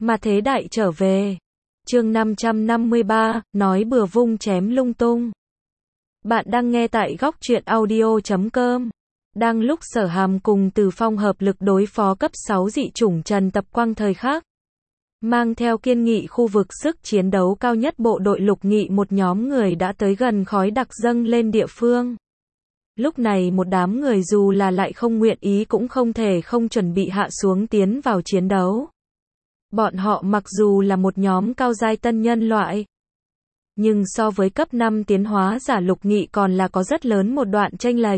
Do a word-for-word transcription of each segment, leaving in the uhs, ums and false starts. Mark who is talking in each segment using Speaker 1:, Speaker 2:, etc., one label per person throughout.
Speaker 1: Mà thế đại trở về. Chương năm trăm năm mươi ba, nói bừa vung chém lung tung. Bạn đang nghe tại góc truyện audio chấm com. Đang lúc Sở Hàm cùng Từ Phong hợp lực đối phó cấp sáu dị chủng Trần Tập Quang thời khắc, mang theo kiên nghị khu vực sức chiến đấu cao nhất bộ đội Lục Nghị, một nhóm người đã tới gần khói đặc dâng lên địa phương. Lúc này một đám người dù là lại không nguyện ý cũng không thể không chuẩn bị hạ xuống tiến vào chiến đấu. Bọn họ mặc dù là một nhóm cao giai tân nhân loại, nhưng so với cấp năm tiến hóa giả Lục Nghị còn là có rất lớn một đoạn chênh lệch.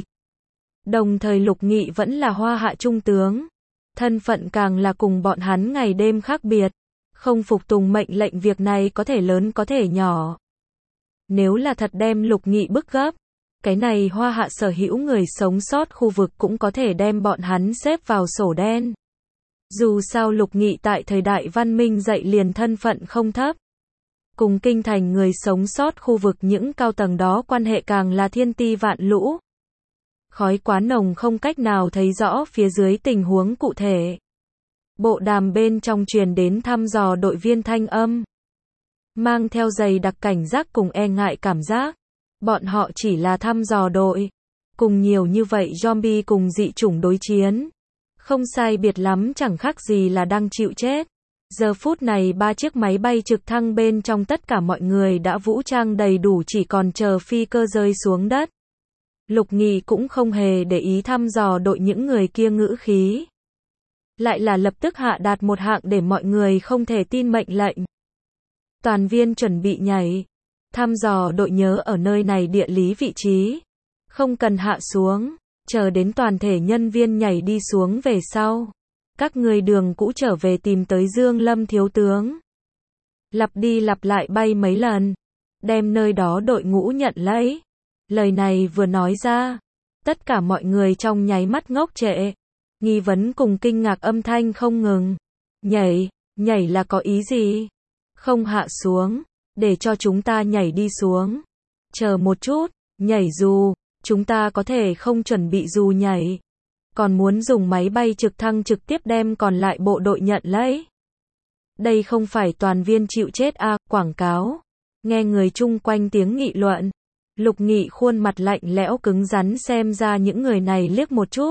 Speaker 1: Đồng thời Lục Nghị vẫn là hoa hạ trung tướng, thân phận càng là cùng bọn hắn ngày đêm khác biệt, không phục tùng mệnh lệnh việc này có thể lớn có thể nhỏ. Nếu là thật đem Lục Nghị bức gấp, cái này hoa hạ sở hữu người sống sót khu vực cũng có thể đem bọn hắn xếp vào sổ đen. Dù sao Lục Nghị tại thời đại văn minh dậy liền thân phận không thấp. Cùng kinh thành người sống sót khu vực những cao tầng đó quan hệ càng là thiên ti vạn lũ. Khói quá nồng không cách nào thấy rõ phía dưới tình huống cụ thể. Bộ đàm bên trong truyền đến thăm dò đội viên thanh âm, mang theo dày đặc cảnh giác cùng e ngại cảm giác. Bọn họ chỉ là thăm dò đội, cùng nhiều như vậy zombie cùng dị chủng đối chiến. Không sai biệt lắm chẳng khác gì là đang chịu chết. Giờ phút này ba chiếc máy bay trực thăng bên trong tất cả mọi người đã vũ trang đầy đủ, chỉ còn chờ phi cơ rơi xuống đất. Lục Nghị cũng không hề để ý thăm dò đội những người kia ngữ khí. Lại là lập tức hạ đạt một hạng để mọi người không thể tin mệnh lệnh. Toàn viên chuẩn bị nhảy. Thăm dò đội nhớ ở nơi này địa lý vị trí. Không cần hạ xuống. Chờ đến toàn thể nhân viên nhảy đi xuống về sau. Các người đường cũ trở về tìm tới Dương Lâm thiếu tướng. Lặp đi lặp lại bay mấy lần. Đem nơi đó đội ngũ nhận lấy. Lời này vừa nói ra. Tất cả mọi người trong nháy mắt ngốc trệ. Nghi vấn cùng kinh ngạc âm thanh không ngừng. Nhảy, nhảy là có ý gì? Không hạ xuống. Để cho chúng ta nhảy đi xuống. Chờ một chút, nhảy dù. Chúng ta có thể không chuẩn bị dù nhảy. Còn muốn dùng máy bay trực thăng trực tiếp đem còn lại bộ đội nhận lấy. Đây không phải toàn viên chịu chết à, quảng cáo. Nghe người chung quanh tiếng nghị luận. Lục Nghị khuôn mặt lạnh lẽo cứng rắn xem ra những người này liếc một chút.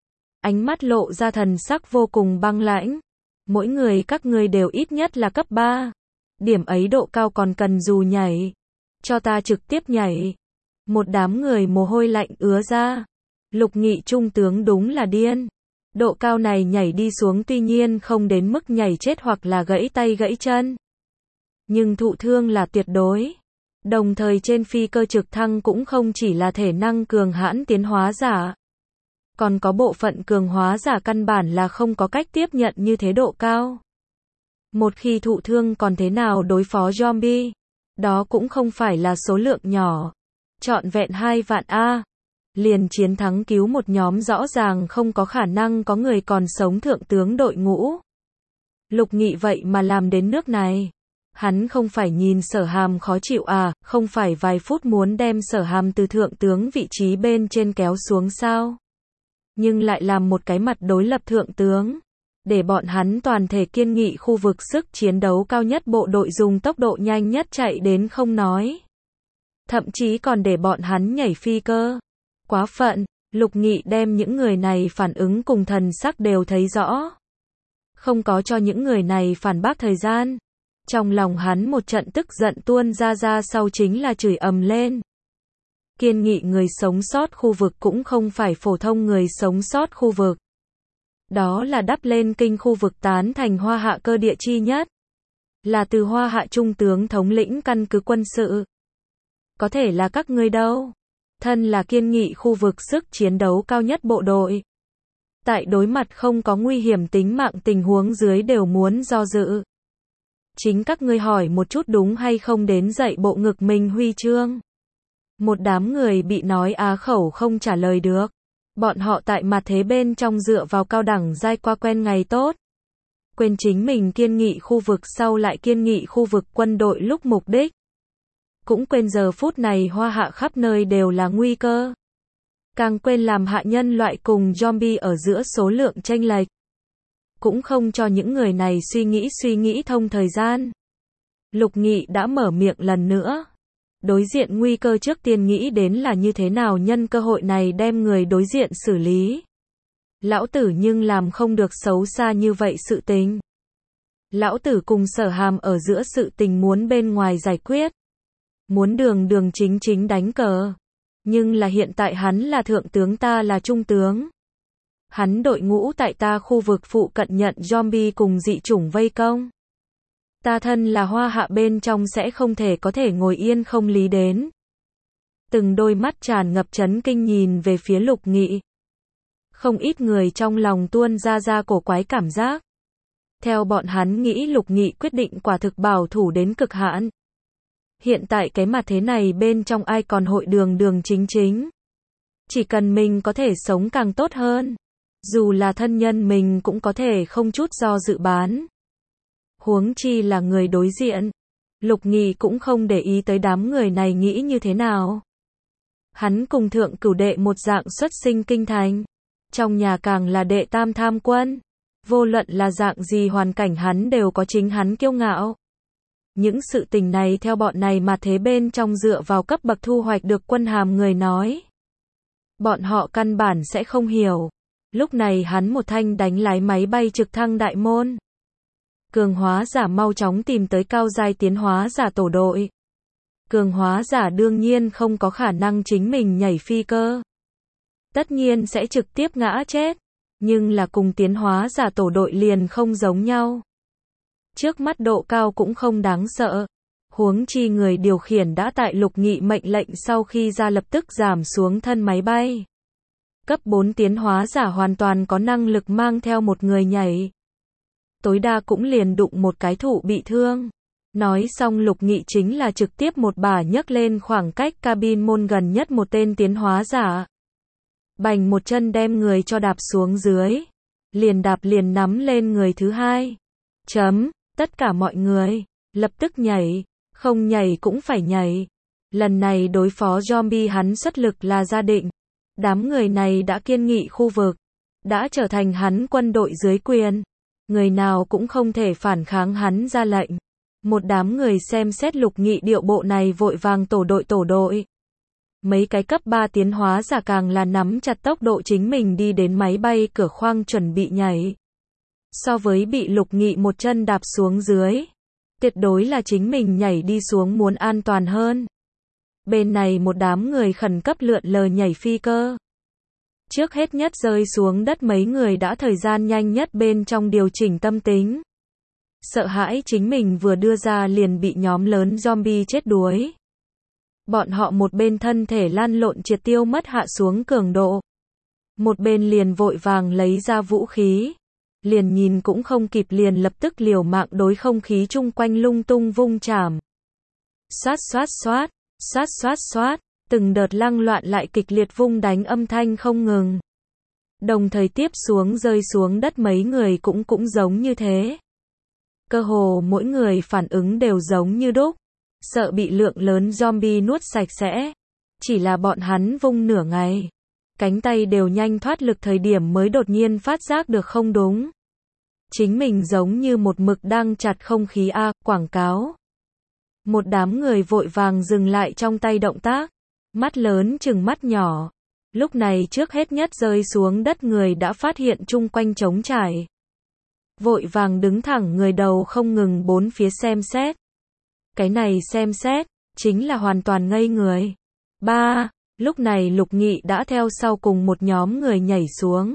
Speaker 1: Ánh mắt lộ ra thần sắc vô cùng băng lãnh. Mỗi người các ngươi đều ít nhất là cấp ba. Điểm ấy độ cao còn cần dù nhảy. Cho ta trực tiếp nhảy. Một đám người mồ hôi lạnh ứa ra. Lục Nghị trung tướng đúng là điên. Độ cao này nhảy đi xuống tuy nhiên không đến mức nhảy chết hoặc là gãy tay gãy chân. Nhưng thụ thương là tuyệt đối. Đồng thời trên phi cơ trực thăng cũng không chỉ là thể năng cường hãn tiến hóa giả. Còn có bộ phận cường hóa giả căn bản là không có cách tiếp nhận như thế độ cao. Một khi thụ thương còn thế nào đối phó zombie? Đó cũng không phải là số lượng nhỏ. Trọn vẹn hai vạn A. Liền chiến thắng cứu một nhóm rõ ràng không có khả năng có người còn sống thượng tướng đội ngũ. Lục Nghị vậy mà làm đến nước này. Hắn không phải nhìn Sở Hàm khó chịu à, không phải vài phút muốn đem Sở Hàm từ thượng tướng vị trí bên trên kéo xuống sao? Nhưng lại làm một cái mặt đối lập thượng tướng. Để bọn hắn toàn thể kiên nghị khu vực sức chiến đấu cao nhất bộ đội dùng tốc độ nhanh nhất chạy đến không nói. Thậm chí còn để bọn hắn nhảy phi cơ. Quá phận, Lục Nghị đem những người này phản ứng cùng thần sắc đều thấy rõ. Không có cho những người này phản bác thời gian. Trong lòng hắn một trận tức giận tuôn ra ra sau chính là chửi ầm lên. Kiên nghị người sống sót khu vực cũng không phải phổ thông người sống sót khu vực. Đó là đắp lên kinh khu vực tán thành hoa hạ cơ địa chi nhất. Là từ hoa hạ trung tướng thống lĩnh căn cứ quân sự. Có thể là các ngươi đâu. Thân là kiên nghị khu vực sức chiến đấu cao nhất bộ đội. Tại đối mặt không có nguy hiểm tính mạng tình huống dưới đều muốn do dự. Chính các ngươi hỏi một chút đúng hay không đến dạy bộ ngực mình huy chương. Một đám người bị nói á khẩu không trả lời được. Bọn họ tại mặt thế bên trong dựa vào cao đẳng giai qua quen ngày tốt. Quên chính mình kiên nghị khu vực sau lại kiên nghị khu vực quân đội lúc mục đích. Cũng quên giờ phút này hoa hạ khắp nơi đều là nguy cơ. Càng quên làm hạ nhân loại cùng zombie ở giữa số lượng chênh lệch. cũng không cho những người này suy nghĩ suy nghĩ thông thời gian. Lục Nghị đã mở miệng lần nữa. Đối diện nguy cơ trước tiên nghĩ đến là như thế nào nhân cơ hội này đem người đối diện xử lý. Lão tử nhưng làm không được xấu xa như vậy sự tình. Lão tử cùng Sở Hàm ở giữa sự tình muốn bên ngoài giải quyết. Muốn đường đường chính chính đánh cờ. Nhưng là hiện tại hắn là thượng tướng, ta là trung tướng. Hắn đội ngũ tại ta khu vực phụ cận nhận zombie cùng dị chủng vây công. Ta thân là hoa hạ bên trong sẽ không thể có thể ngồi yên không lý đến. Từng đôi mắt tràn ngập chấn kinh nhìn về phía Lục Nghị. Không ít người trong lòng tuôn ra ra cổ quái cảm giác. Theo bọn hắn nghĩ Lục Nghị quyết định quả thực bảo thủ đến cực hạn. Hiện tại cái mặt thế này bên trong ai còn hội đường đường chính chính. Chỉ cần mình có thể sống càng tốt hơn. Dù là thân nhân mình cũng có thể không chút do dự bán. Huống chi là người đối diện. Lục Nghị cũng không để ý tới đám người này nghĩ như thế nào. Hắn cùng thượng cửu đệ một dạng xuất sinh kinh thành. Trong nhà càng là đệ tam tham quân. Vô luận là dạng gì hoàn cảnh hắn đều có chính hắn kiêu ngạo. Những sự tình này theo bọn này mà thế bên trong dựa vào cấp bậc thu hoạch được quân hàm người nói. Bọn họ căn bản sẽ không hiểu. Lúc này hắn một thanh đánh lái máy bay trực thăng đại môn. Cường hóa giả mau chóng tìm tới cao giai tiến hóa giả tổ đội. Cường hóa giả đương nhiên không có khả năng chính mình nhảy phi cơ. Tất nhiên sẽ trực tiếp ngã chết. Nhưng là cùng tiến hóa giả tổ đội liền không giống nhau. Trước mắt độ cao cũng không đáng sợ. Huống chi người điều khiển đã tại Lục Nghị mệnh lệnh sau khi ra lập tức giảm xuống thân máy bay. Cấp bốn tiến hóa giả hoàn toàn có năng lực mang theo một người nhảy. Tối đa cũng liền đụng một cái thụ bị thương. Nói xong Lục Nghị chính là trực tiếp một bà nhấc lên khoảng cách cabin môn gần nhất một tên tiến hóa giả. Bành một chân đem người cho đạp xuống dưới. Liền đạp liền nắm lên người thứ hai. Chấm, tất cả mọi người, lập tức nhảy, không nhảy cũng phải nhảy. Lần này đối phó zombie hắn xuất lực là gia định. Đám người này đã kiên nghị khu vực, đã trở thành hắn quân đội dưới quyền. Người nào cũng không thể phản kháng hắn ra lệnh. Một đám người xem xét Lục Nghị điệu bộ này vội vàng tổ đội tổ đội. Mấy cái cấp ba tiến hóa giả càng là nắm chặt tốc độ chính mình đi đến máy bay cửa khoang chuẩn bị nhảy. So với bị Lục Nghị một chân đạp xuống dưới, tuyệt đối là chính mình nhảy đi xuống muốn an toàn hơn. Bên này một đám người khẩn cấp lượn lờ nhảy phi cơ. Trước hết nhất rơi xuống đất mấy người đã thời gian nhanh nhất bên trong điều chỉnh tâm tính. Sợ hãi chính mình vừa đưa ra liền bị nhóm lớn zombie chết đuối. Bọn họ một bên thân thể lăn lộn triệt tiêu mất hạ xuống cường độ. Một bên liền vội vàng lấy ra vũ khí. Liền nhìn cũng không kịp liền lập tức liều mạng đối không khí chung quanh lung tung vung chảm. Xoát xoát xoát, xoát xoát xoát, từng đợt lăng loạn lại kịch liệt vung đánh âm thanh không ngừng. Đồng thời tiếp xuống rơi xuống đất mấy người cũng cũng giống như thế. Cơ hồ mỗi người phản ứng đều giống như đúc. Sợ bị lượng lớn zombie nuốt sạch sẽ. Chỉ là bọn hắn vung nửa ngày. Cánh tay đều nhanh thoát lực thời điểm mới đột nhiên phát giác được không đúng. Chính mình giống như một mực đang chặt không khí a, quảng cáo. Một đám người vội vàng dừng lại trong tay động tác. Mắt lớn chừng mắt nhỏ. Lúc này trước hết nhất rơi xuống đất người đã phát hiện chung quanh trống trải. Vội vàng đứng thẳng người đầu không ngừng bốn phía xem xét. Cái này xem xét, chính là hoàn toàn ngây người. Ba, lúc này Lục Nghị đã theo sau cùng một nhóm người nhảy xuống.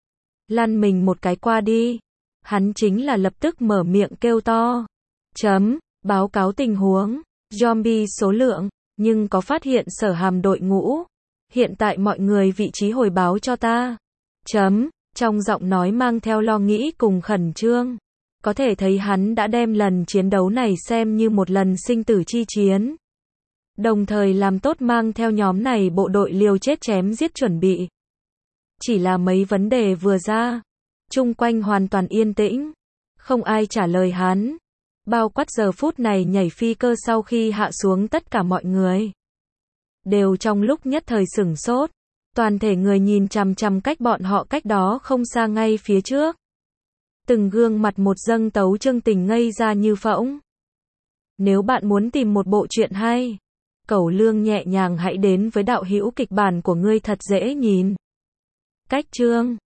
Speaker 1: Lăn mình một cái qua đi. Hắn chính là lập tức mở miệng kêu to. Chấm, báo cáo tình huống, zombie số lượng, nhưng có phát hiện Sở Hàm đội ngũ. Hiện tại mọi người vị trí hồi báo cho ta. Chấm, trong giọng nói mang theo lo nghĩ cùng khẩn trương. Có thể thấy hắn đã đem lần chiến đấu này xem như một lần sinh tử chi chiến. Đồng thời làm tốt mang theo nhóm này bộ đội liều chết chém giết chuẩn bị. Chỉ là mấy vấn đề vừa ra. Chung quanh hoàn toàn yên tĩnh. Không ai trả lời hắn. Bao quát giờ phút này nhảy phi cơ sau khi hạ xuống tất cả mọi người. Đều trong lúc nhất thời sửng sốt. Toàn thể người nhìn chằm chằm cách bọn họ cách đó không xa ngay phía trước. Từng gương mặt một dâng tấu chương tình ngây ra như phỗng. Nếu bạn muốn tìm một bộ truyện hay, cẩu lương nhẹ nhàng hãy đến với đạo hữu kịch bản của ngươi thật dễ nhìn. Cách chương